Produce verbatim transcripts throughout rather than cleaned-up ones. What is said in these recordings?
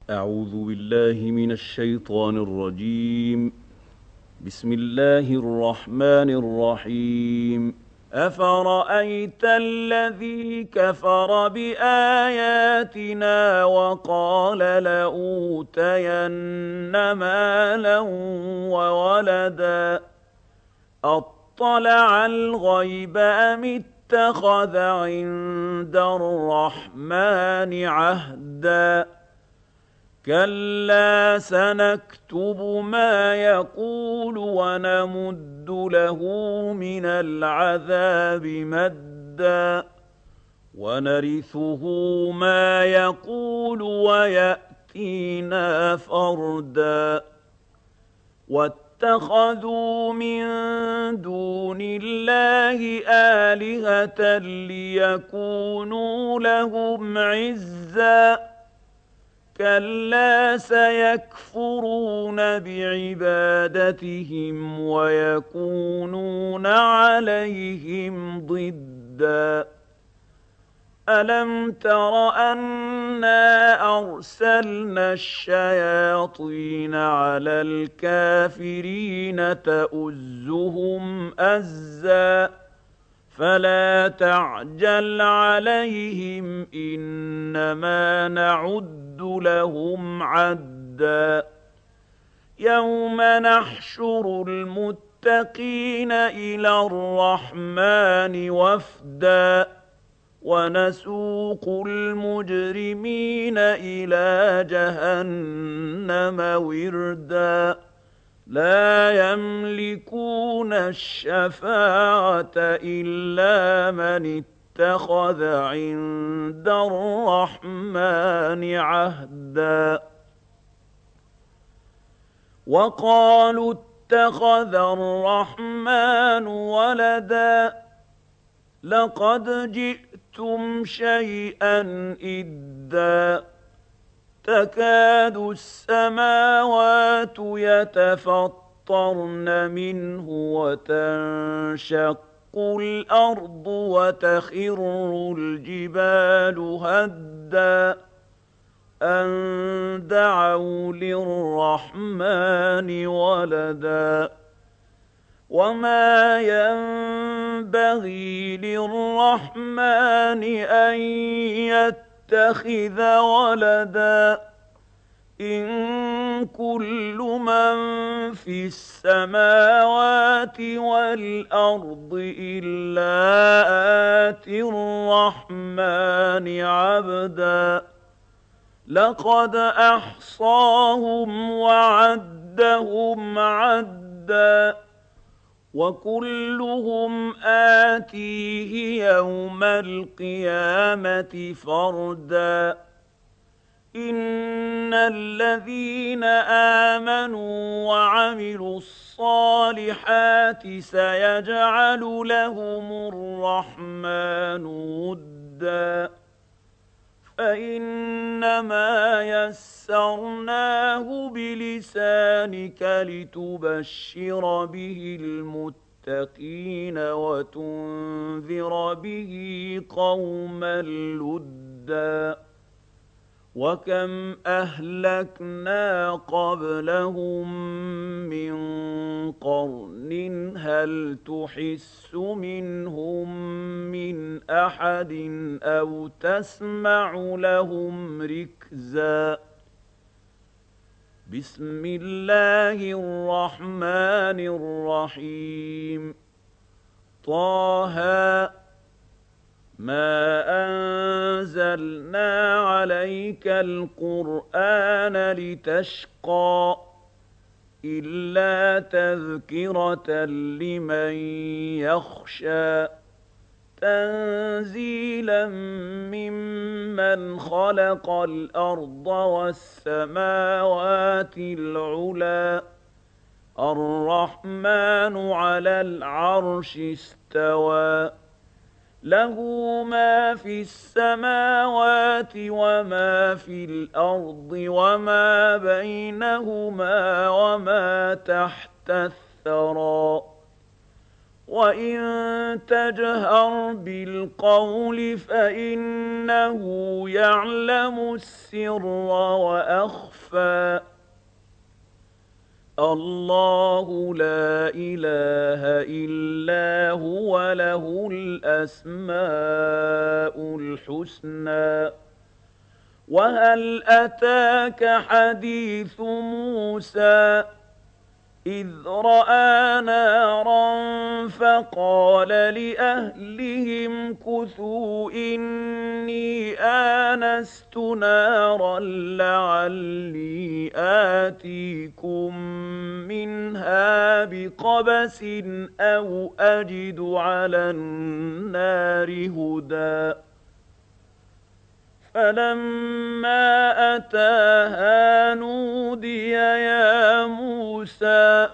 أعوذ بالله من الشيطان الرجيم. بسم الله الرحمن الرحيم. أفرأيت الذي كفر بآياتنا وقال لأوتين مالا وولدا أطلع الغيب أم اتخذ عند الرحمن عهدا كلا سنكتب ما يقول ونمد له من العذاب مدا ونرثه ما يقول ويأتينا فردا واتخذوا من دون الله آلهة ليكونوا لهم عزا كلا سيكفرون بعبادتهم ويكونون عليهم ضدا ألم تر أنا أرسلنا الشياطين على الكافرين تؤزهم أزا فلا تعجل عليهم إنما نعد لهم عدا يوم نحشر المتقين إلى الرحمن وفدا ونسوق المجرمين إلى جهنم وردا لا يملكون الشفاعة إلا من اتخذ عند الرحمن عهدا وقالوا اتخذ الرحمن ولدا لقد جئتم شيئا إدا تكاد السماوات يتفطرن منه وتنشق الأرض وتخر الجبال هدا أن دعوا للرحمن ولدا وما ينبغي للرحمن أن يتخذ ولدا إن كل من في السماوات والأرض إلا آتي الرحمن عبدا لقد أحصاهم وعدهم عدا وكلهم آتيه يوم القيامة فردا إن الذين آمنوا وعملوا الصالحات سيجعل لهم الرحمن ودا فإنما يسرناه بلسانك لتبشر به المتقين وتنذر به قوما لدا وكم أهلكنا قبلهم من قرن هل تحس منهم من أحد أو تسمع لهم ركزا بسم الله الرحمن الرحيم طه ما أنزلنا عليك القرآن لتشقى إلا تذكرة لمن يخشى تنزيلا ممن خلق الأرض والسماوات العلى الرحمن على العرش استوى له ما في السماوات وما في الأرض وما بينهما وما تحت الثرى وإن تجهر بالقول فإنه يعلم السر وأخفى الله لا إله إلا هو له الأسماء الحسنى وهل أتاك حديث موسى إذ رأى نارا فقال لأهلهم كثوا إني آنست نارا لعلي آتيكم منها بقبس أو أجد على النار هدى فلما أتاها نودي يا موسى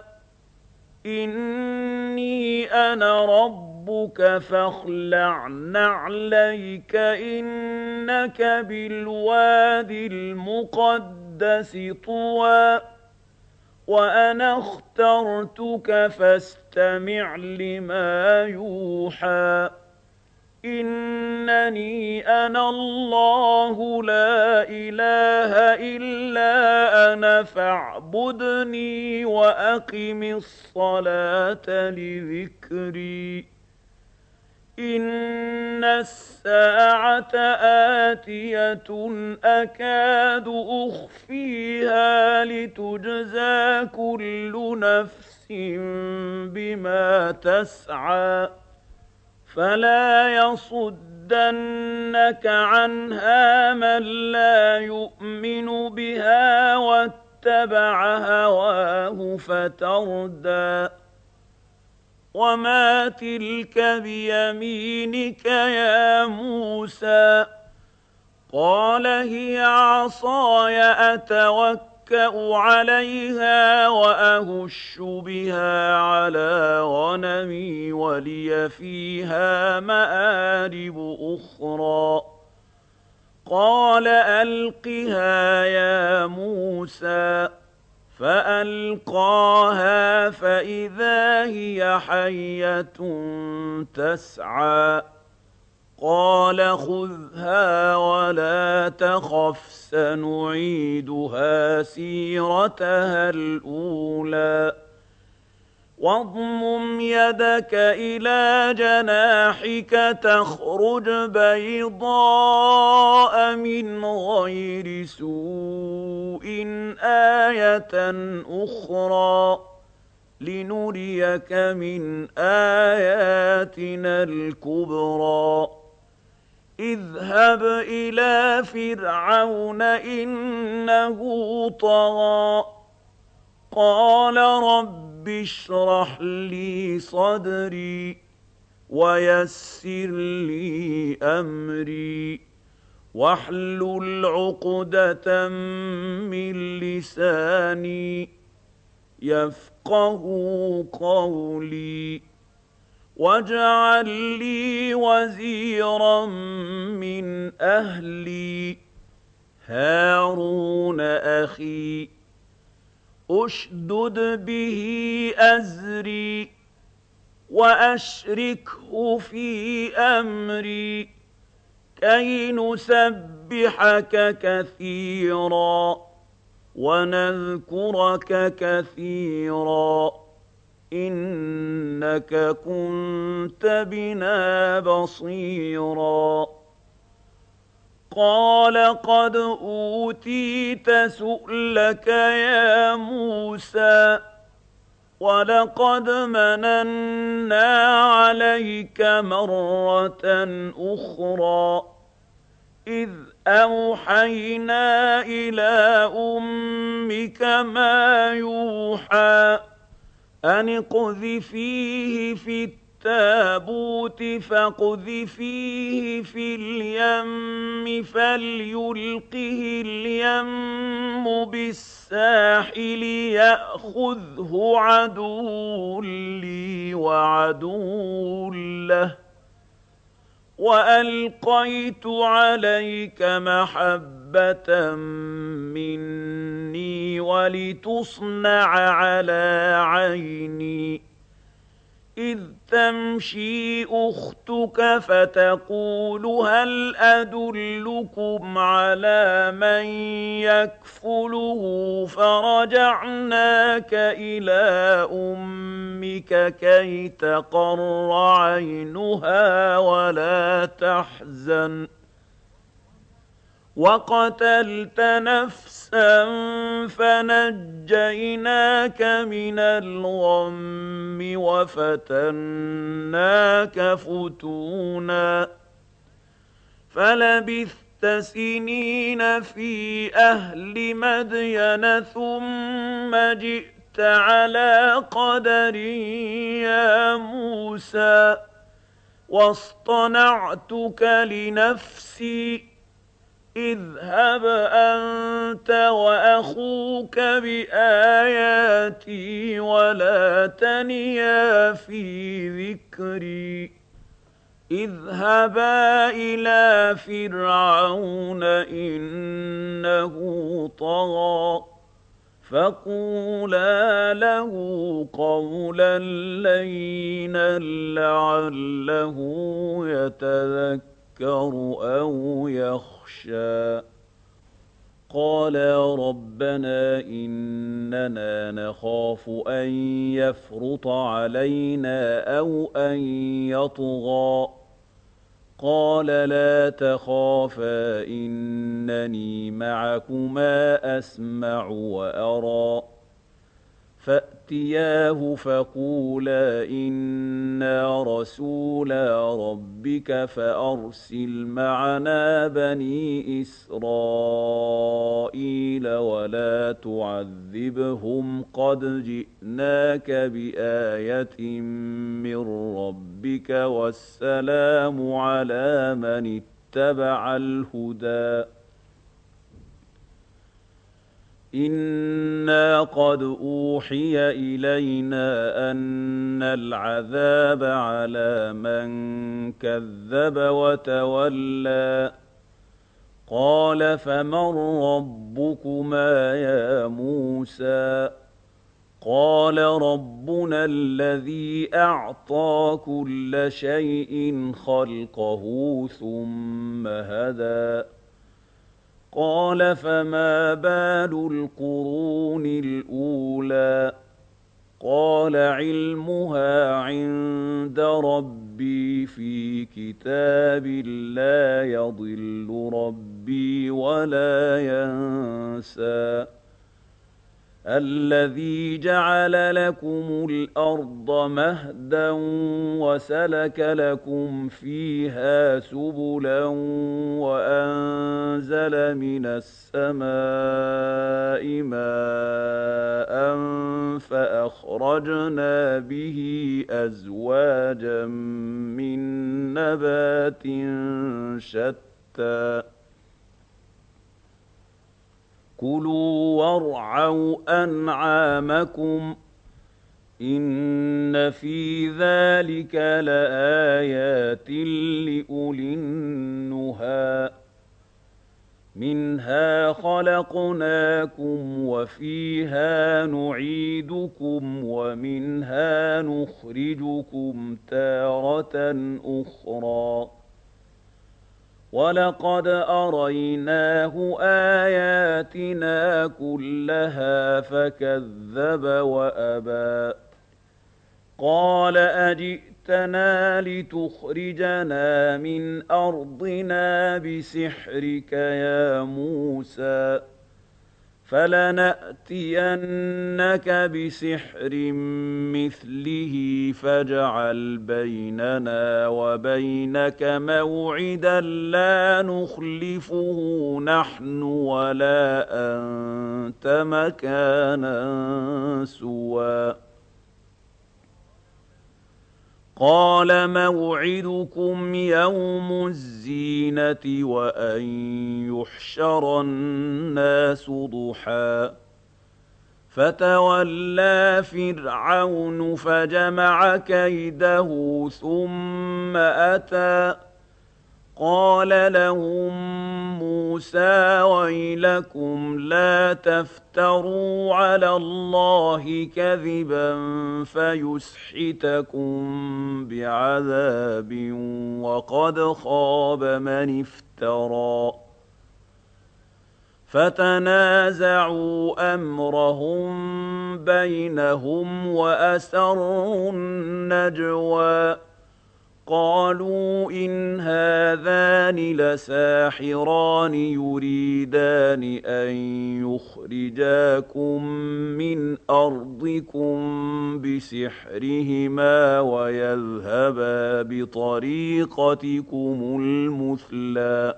إني أنا ربك فاخلع نعليك إنك بالوادي المقدس طوى وأنا اخترتك فاستمع لما يوحى إنني أنا الله لا إله إلا أنا فاعبدني وأقم الصلاة لذكري إن الساعة آتية أكاد أخفيها لتجزى كل نفس بما تسعى فلا يصدنك عنها من لا يؤمن بها واتبع هواه فتردى وما تلك بيمينك يا موسى قال هي عصاي أتوكل عليها وأهش بها على غنمي ولي فيها مآرب أخرى قال ألقها يا موسى فألقاها فإذا هي حية تسعى قال خذها ولا تخف سنعيدها سيرتها الأولى واضمم يدك إلى جناحك تخرج بيضاء من غير سوء آية أخرى لنريك من آياتنا الكبرى اذهب إلى فرعون إنه طغى قال رب اشرح لي صدري ويسر لي أمري واحلل عقدة من لساني يفقهوا قولي واجعل لي وزيرا من أهلي هارون أخي أشدد به أزري وأشركه في أمري كي نسبحك كثيرا ونذكرك كثيرا إنك كنت بنا بصيرا قال قد أوتيت سؤلك يا موسى ولقد مننا عليك مرة أخرى إذ أوحينا إلى أمك ما يوحى أن اقذفيه في التابوت فاقذفيه في اليم فليلقه اليم بالساحل يأخذه عدو لي وعدو له وألقيت عليك محبة مني ولتصنع على عيني إذ تمشي أختك فتقول هل أدلكم على من يكفله فرجعناك إلى أمك كي تقر عينها ولا تحزن وقتلت نفسا فنجيناك من الغم وفتناك فتونا فلبثت سنين في أهل مدين ثم جئت على قدر يا موسى واصطنعتك لنفسي اذهب أنت وأخوك بآياتي ولا تنيا في ذكري اذهبا إلى فرعون إنه طغى فقولا له قولا لينا لعله يتذكر أو يخشى قال ربنا إننا نخاف أن يفرط علينا أو أن يطغى قال لا تخافا إنني معكما أسمع وأرى فأتياه فقولا إنا رسولا ربك فأرسل معنا بني إسرائيل ولا تعذبهم قد جئناك بآية من ربك والسلام على من اتبع الهدى إنا قد أوحي إلينا أن العذاب على من كذب وتولى قال فمن ربكما يا موسى قال ربنا الذي أعطى كل شيء خلقه ثم هدى قال فما بال القرون الأولى قال علمها عند ربي في كتاب لا يضل ربي ولا ينسى الذي جعل لكم الأرض مهدا وسلك لكم فيها سبلا وأنزل من السماء ماء فأخرجنا به أزواجا من نبات شتى كلوا وارعوا أنعامكم إن في ذلك لآيات لأولي النهى منها خلقناكم وفيها نعيدكم ومنها نخرجكم تارة أخرى ولقد أريناه آياتنا كلها فكذب وأبى قال أجئتنا لتخرجنا من أرضنا بسحرك يا موسى فلنأتينك بسحر مثله فاجعل بيننا وبينك موعدا لا نخلفه نحن ولا أنت مكانا سوى قال موعدكم يوم الزينة وأن يحشر الناس ضحى فتولى فرعون فجمع كيده ثم أتى قال لهم موسى ويلكم لا تفتروا على الله كذبا فيسحتكم بعذاب وقد خاب من افترى فتنازعوا أمرهم بينهم وأسروا النجوى قالوا إن هذان لساحران يريدان أن يخرجاكم من أرضكم بسحرهما ويذهبا بطريقتكم المثلى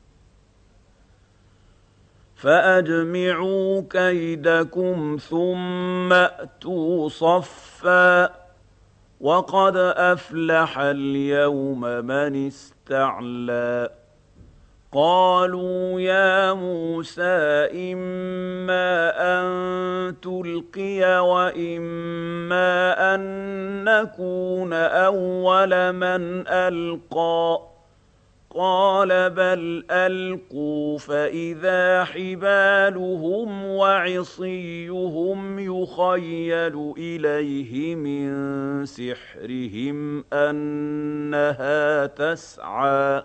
فأجمعوا كيدكم ثم أتوا صفا وقد أفلح اليوم من استعلى قالوا يا موسى إما أن تلقي وإما أن نكون أول من ألقى قال بل ألقوا فإذا حبالهم وعصيهم يخيل إليه من سحرهم أنها تسعى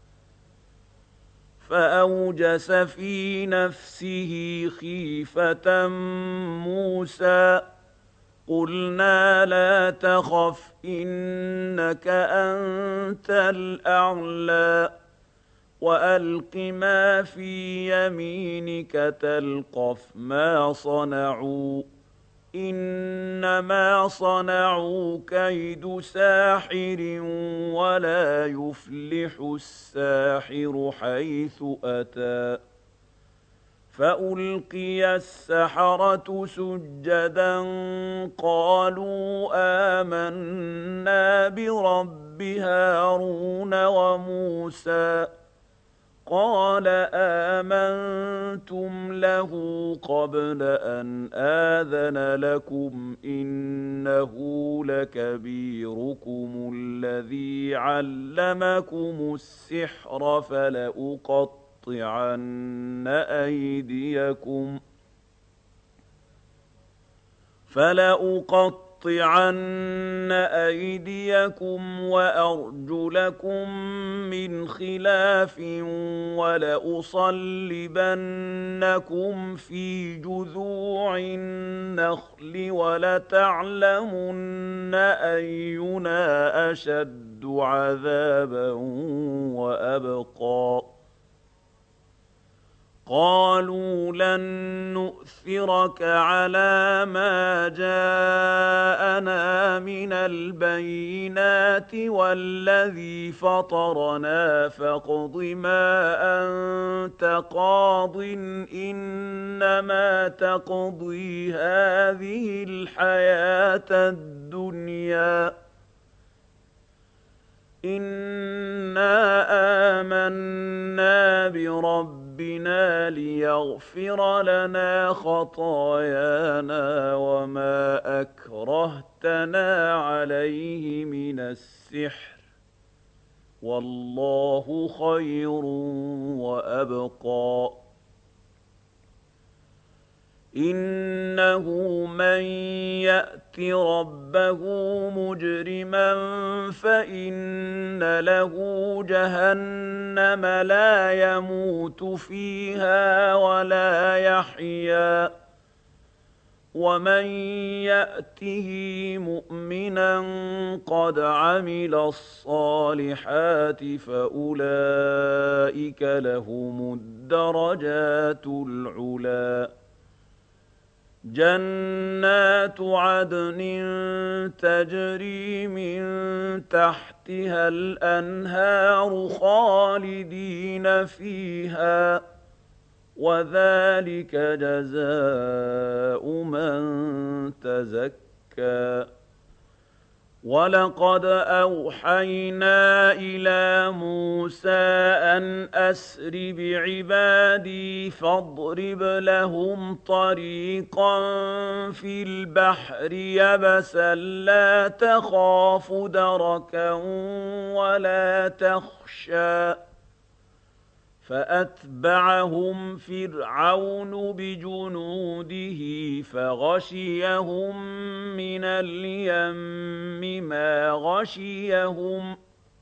فأوجس في نفسه خيفة موسى قلنا لا تخف إنك أنت الأعلى وألق ما في يمينك تلقف ما صنعوا إنما صنعوا كيد ساحر ولا يفلح الساحر حيث أتى فألقي السحرة سجدا قالوا آمنا برب هارون وموسى قال آمنتم له قبل أن آذن لكم إنه لكبيركم الذي علمكم السحر فلأقطعن لأقطعن أيديكم فلأقطعن أيديكم وأرجلكم من خلاف ولأصلبنكم في جذوع النخل ولتعلمن أينا أشد عذابا وأبقى قالوا لن نؤثرك على ما جاءنا من البينات والذي فطرنا فاقض ما أنت قاض إنما تقضي هذه الحياة الدنيا إنا آمنا بربنا ليغفر لنا خطايانا وما أكرهتنا عليه من السحر والله خير وأبقى إنه من يأت ربه مجرما فإن له جهنم لا يموت فيها ولا يحيا ومن يأته مؤمنا قد عمل الصالحات فأولئك لهم الدرجات العلى جنات عدن تجري من تحتها الأنهار خالدين فيها وذلك جزاء من تزكى وَلَقَدْ أَوْحَيْنَا إِلَىٰ مُوسَىٰ أَنْ أَسْرِ بِعِبَادِي فَاضْرِبْ لَهُمْ طَرِيقًا فِي الْبَحْرِ يَبَسًا لَّا تَخَافُ دَرَكًا وَلَا تَخْشَىٰ فَأَتْبَعَهُمْ فِرْعَوْنُ بِجُنُودِهِ فَغَشِيَهُم مِّنَ الْيَمِّ مَا غَشِيَهُمْ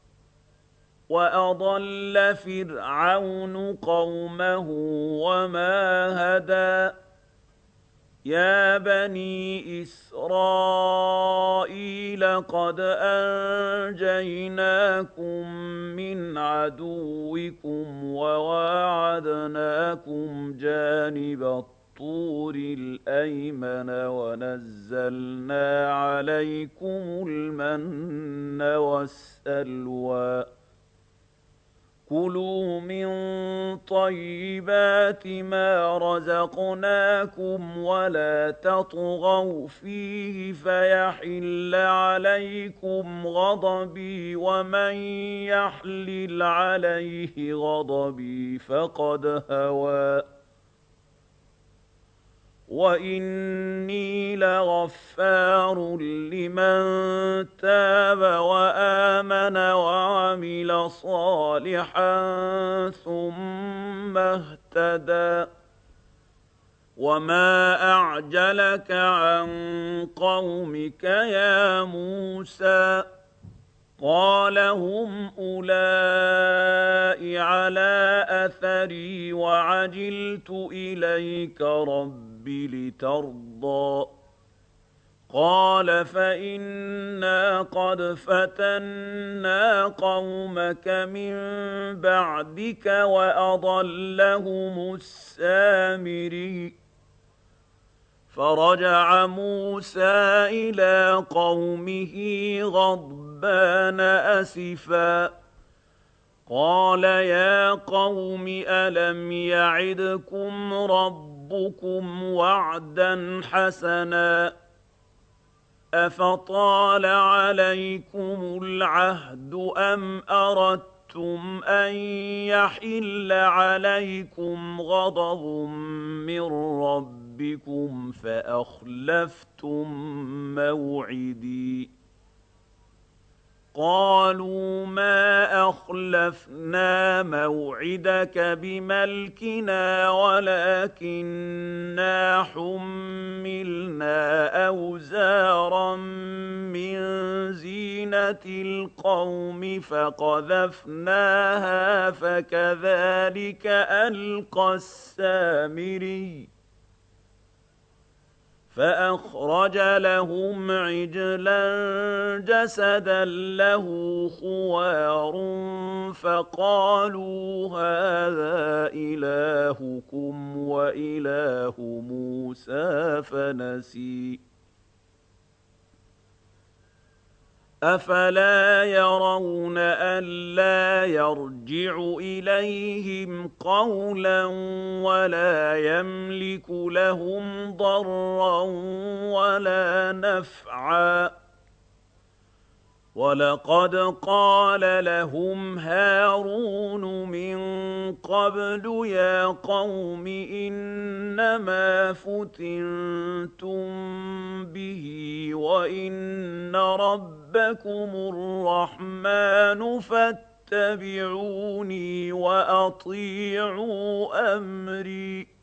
وَأَضَلَّ فِرْعَوْنُ قَوْمَهُ وَمَا هَدَىٰ يَا بَنِي إِسْرَائِيلَ قَدْ أَنجَيْنَاكُم مِّنْ عَدُوِّكُمْ وَوَاعَدْنَاكُمْ جَانِبَ الطُّورِ الْأَيْمَنَ وَنَزَّلْنَا عَلَيْكُمُ الْمَنَّ وَالسَّلْوَىٰ كُلُوا مِن طَيِّبَاتِ مَا رَزَقْنَاكُمْ وَلَا تَطْغَوْا فِيهِ فَيَحِلَّ عَلَيْكُمْ غَضَبِي وَمَن يَحْلِلْ عَلَيْهِ غَضَبِي فَقَدْ هَوَىٰ وَإِنِّي لَغَفَّارٌ لِّمَن تَابَ وَآمَنَ وَعَمِلَ صَالِحًا ثُمَّ اهْتَدَىٰ وَمَا أَعْجَلَكَ عَن قَوْمِكَ يَا مُوسَىٰ قَالَ هُمْ أُولَاءِ عَلَىٰ أَثَرِي وَعَجِلْتُ إِلَيْكَ رَبِّ لِتَرْضَىٰ قَالَ فَإِنَّا قَدْ فَتَنَّا قَوْمَكَ مِن بَعْدِكَ وَأَضَلَّهُمُ السَّامِرِيُّ فَرَجَعَ مُوسَىٰ إِلَىٰ قَوْمِهِ غَضْبَانَ أَسِفًا قَالَ يَا قَوْمِ أَلَمْ يَعِدْكُمْ رَبُّكُمْ وَعْدًا حَسَنًا أَفَطَالَ عَلَيْكُمُ الْعَهْدُ أَمْ أَرَدتُّمْ أَن يَحِلَّ عَلَيْكُمْ غَضَبٌ مِّن رَّبِّكُمْ فَأَخْلَفْتُم مَّوْعِدِي قَالُوا مَا أَخْلَفْنَا مَوْعِدَكَ بِمَلْكِنَا وَلَٰكِنَّا حُمِّلْنَا أَوْزَارًا مِّن زِينَةِ الْقَوْمِ فَقَذَفْنَاهَا فَكَذَٰلِكَ أَلْقَى السَّامِرِيُّ فَأَخْرَجَ لَهُمْ عِجْلًا جَسَدًا لَّهُ خُوَارٌ فَقَالُوا هَٰذَا إِلَٰهُكُمْ وَإِلَٰهُ مُوسَىٰ فَنَسِيَ أَفَلَا يَرَوْنَ أَلَّا يَرْجِعُ إِلَيْهِمْ قَوْلًا وَلَا يَمْلِكُ لَهُمْ ضَرًّا وَلَا نَفْعًا وَلَقَدْ قَالَ لَهُمْ هَارُونُ مِن قَبْلُ يَا قَوْمِ إِنَّمَا فُتِنتُم بِهِ وَإِنَّ رَبَّكُمُ الرَّحْمَٰنُ فَاتَّبِعُونِي وَأَطِيعُوا أَمْرِي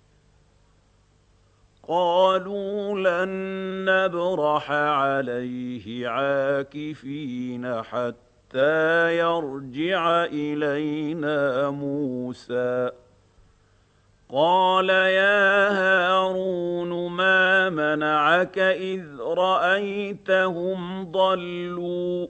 قَالُوا لَن نَّبْرَحَ عَلَيْهِ عَاكِفِينَ حَتَّىٰ يَرْجِعَ إِلَيْنَا مُوسَىٰ قَالَ يَا هَارُونُ مَا مَنَعَكَ إِذْ رَأَيْتَهُمْ ضَلُّوا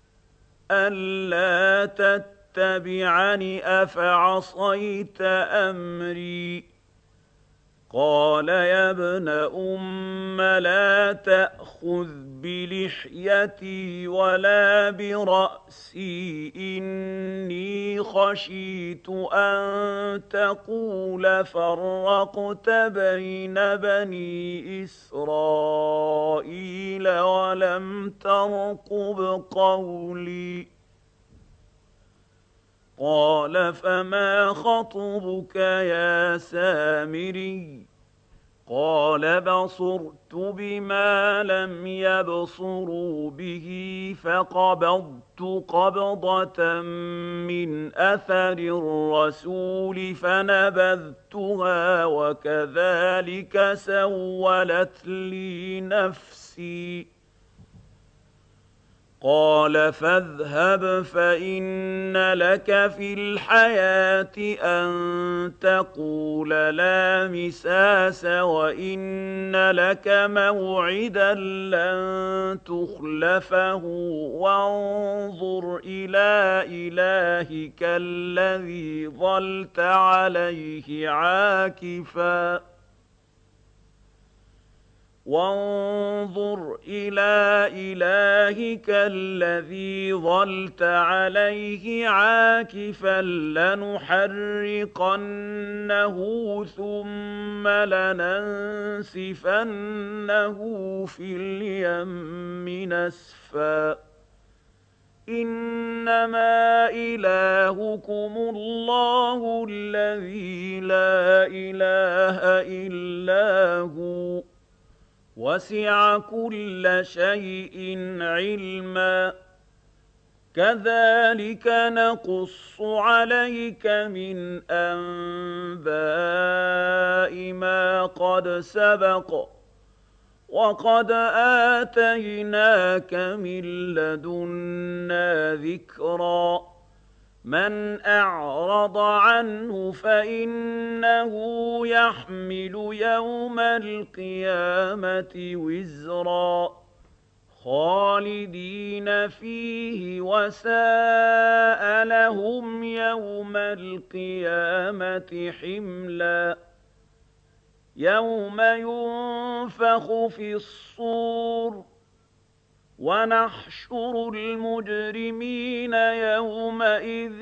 أَلَّا تَتَّبِعَنِ ۖ أَفَعَصَيْتَ أَمْرِي قال يا ابن أم لا تأخذ بلحيتي ولا برأسي إني خشيت أن تقول فرقت بين بني إسرائيل ولم ترقب قولي قال فما خطبك يا سامري قال بصرت بما لم يبصروا به فقبضت قبضة من أثر الرسول فنبذتها وكذلك سولت لي نفسي قال فاذهب فإن لك في الحياة أن تقول لا مساس وإن لك موعدا لن تخلفه وانظر إلى إلهك الذي ظلت عليه عاكفاً وانظر إلى إلهك الذي ظلت عليه عاكفا لنحرقنه ثم لننسفنه في اليم نسفا إنما إلهكم الله الذي لا إله إلا هو وسع كل شيء علما كذلك نقص عليك من أنباء ما قد سبق وقد آتيناك من لدنا ذكرا من أعرض عنه فإنه يحمل يوم القيامة وزرا خالدين فيه وساء لهم يوم القيامة حملا يوم ينفخ في الصور ونحشر المجرمين يومئذ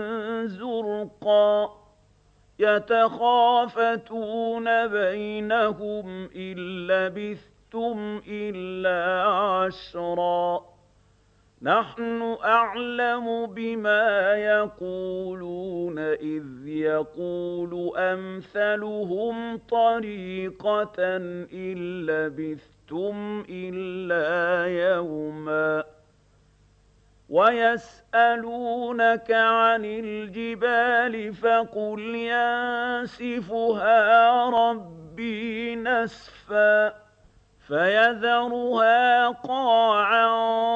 زرقا يتخافتون بينهم إن لبثتم إلا عشرا نحن أعلم بما يقولون إذ يقول أمثلهم طريقة إن لبثتم إلا يوما ويسألونك عن الجبال فقل ينسفها ربي نسفا فيذرها قاعا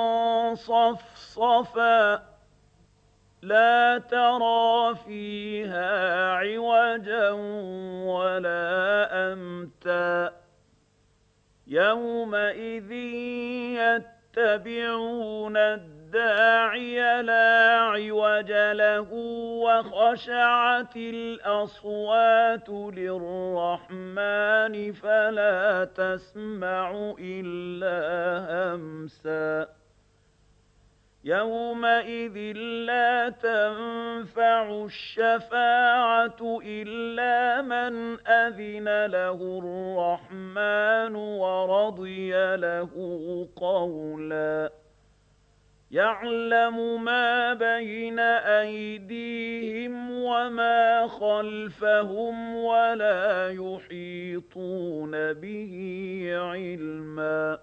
صفصفا لا ترى فيها عوجا ولا أمتا يومئذ يتبعون الداعي لا عوج له وخشعت الأصوات للرحمن فلا تسمع إلا همسا يومئذ لا تنفع الشفاعة إلا من أذن له الرحمن ورضي له قولا يعلم ما بين أيديهم وما خلفهم ولا يحيطون به علما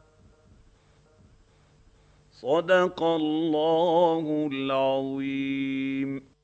صدق الله العظيم.